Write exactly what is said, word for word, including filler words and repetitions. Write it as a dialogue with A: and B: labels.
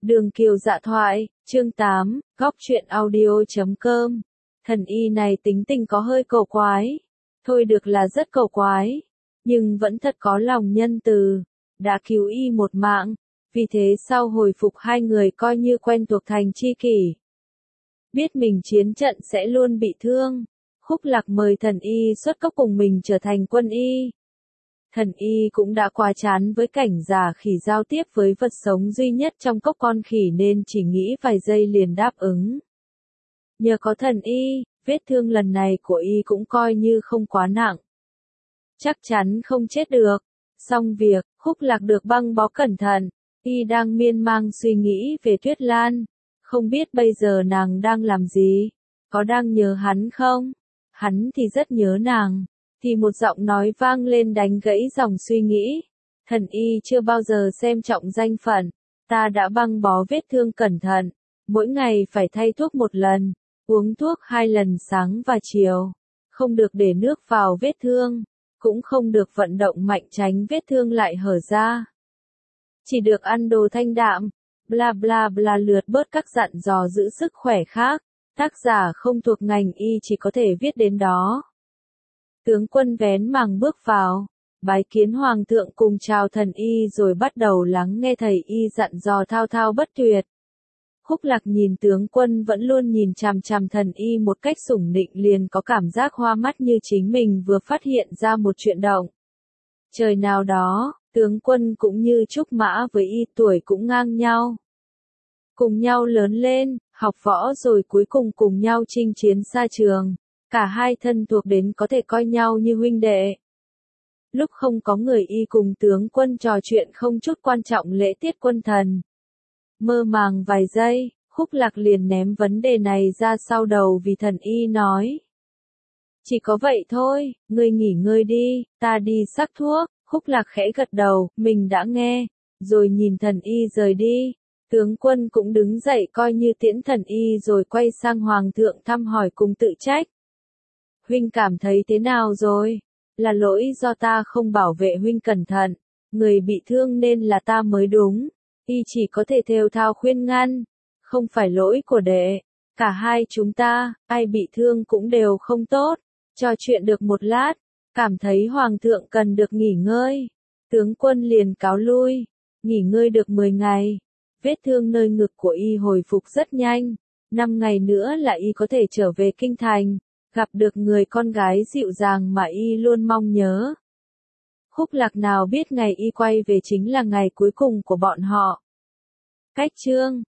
A: Đường Kiều Dạ Thoại, chương tám, góc truyện audio.com. Thần y này tính tình có hơi cầu quái. Thôi được là rất cầu quái. Nhưng vẫn thật có lòng nhân từ. Đã cứu y một mạng. Vì thế sau hồi phục hai người coi như quen thuộc thành tri kỷ. Biết mình chiến trận sẽ luôn bị thương. Khúc Lạc mời thần y xuất cấp cùng mình trở thành quân y. Thần y cũng đã quá chán với cảnh giả khỉ giao tiếp với vật sống duy nhất trong cốc con khỉ nên chỉ nghĩ vài giây liền đáp ứng. Nhờ có thần y, vết thương lần này của y cũng coi như không quá nặng. Chắc chắn không chết được. Xong việc, Khúc Lạc được băng bó cẩn thận, y đang miên man suy nghĩ về Tuyết Lan. Không biết bây giờ nàng đang làm gì? Có đang nhớ hắn không? Hắn thì rất nhớ nàng. Thì một giọng nói vang lên đánh gãy dòng suy nghĩ. Thần y chưa bao giờ xem trọng danh phận. Ta đã băng bó vết thương cẩn thận. Mỗi ngày phải thay thuốc một lần. Uống thuốc hai lần sáng và chiều. Không được để nước vào vết thương. Cũng không được vận động mạnh tránh vết thương lại hở ra. Chỉ được ăn đồ thanh đạm. Bla bla bla lượt bớt các dặn dò giữ sức khỏe khác. Tác giả không thuộc ngành y chỉ có thể viết đến đó. Tướng quân vén màng bước vào, bái kiến hoàng thượng cùng chào thần y rồi bắt đầu lắng nghe thầy y dặn dò thao thao bất tuyệt. Khúc Lạc nhìn tướng quân vẫn luôn nhìn chằm chằm thần y một cách sủng nịnh liền có cảm giác hoa mắt như chính mình vừa phát hiện ra một chuyện động. Trời nào đó, tướng quân cũng như Trúc Mã với y tuổi cũng ngang nhau. Cùng nhau lớn lên, học võ rồi cuối cùng cùng nhau chinh chiến xa trường. Cả hai thân thuộc đến có thể coi nhau như huynh đệ. Lúc không có người y cùng tướng quân trò chuyện không chút quan trọng lễ tiết quân thần. Mơ màng vài giây, Khúc Lạc liền ném vấn đề này ra sau đầu vì thần y nói. Chỉ có vậy thôi, ngươi nghỉ ngơi đi, ta đi sắc thuốc. Khúc Lạc khẽ gật đầu, mình đã nghe, rồi nhìn thần y rời đi. Tướng quân cũng đứng dậy coi như tiễn thần y rồi quay sang hoàng thượng thăm hỏi cùng tự trách. Huynh cảm thấy thế nào rồi? Là lỗi do ta không bảo vệ huynh cẩn thận. Người bị thương nên là ta mới đúng. Y chỉ có thể thều thào khuyên ngăn. Không phải lỗi của đệ. Cả hai chúng ta, ai bị thương cũng đều không tốt. Trò chuyện được một lát. Cảm thấy hoàng thượng cần được nghỉ ngơi. Tướng quân liền cáo lui. Nghỉ ngơi được mười ngày. Vết thương nơi ngực của y hồi phục rất nhanh. năm ngày nữa là y có thể trở về kinh thành. Gặp được người con gái dịu dàng mà y luôn mong nhớ. Khúc Lạc nào biết ngày y quay về chính là ngày cuối cùng của bọn họ. Cách chương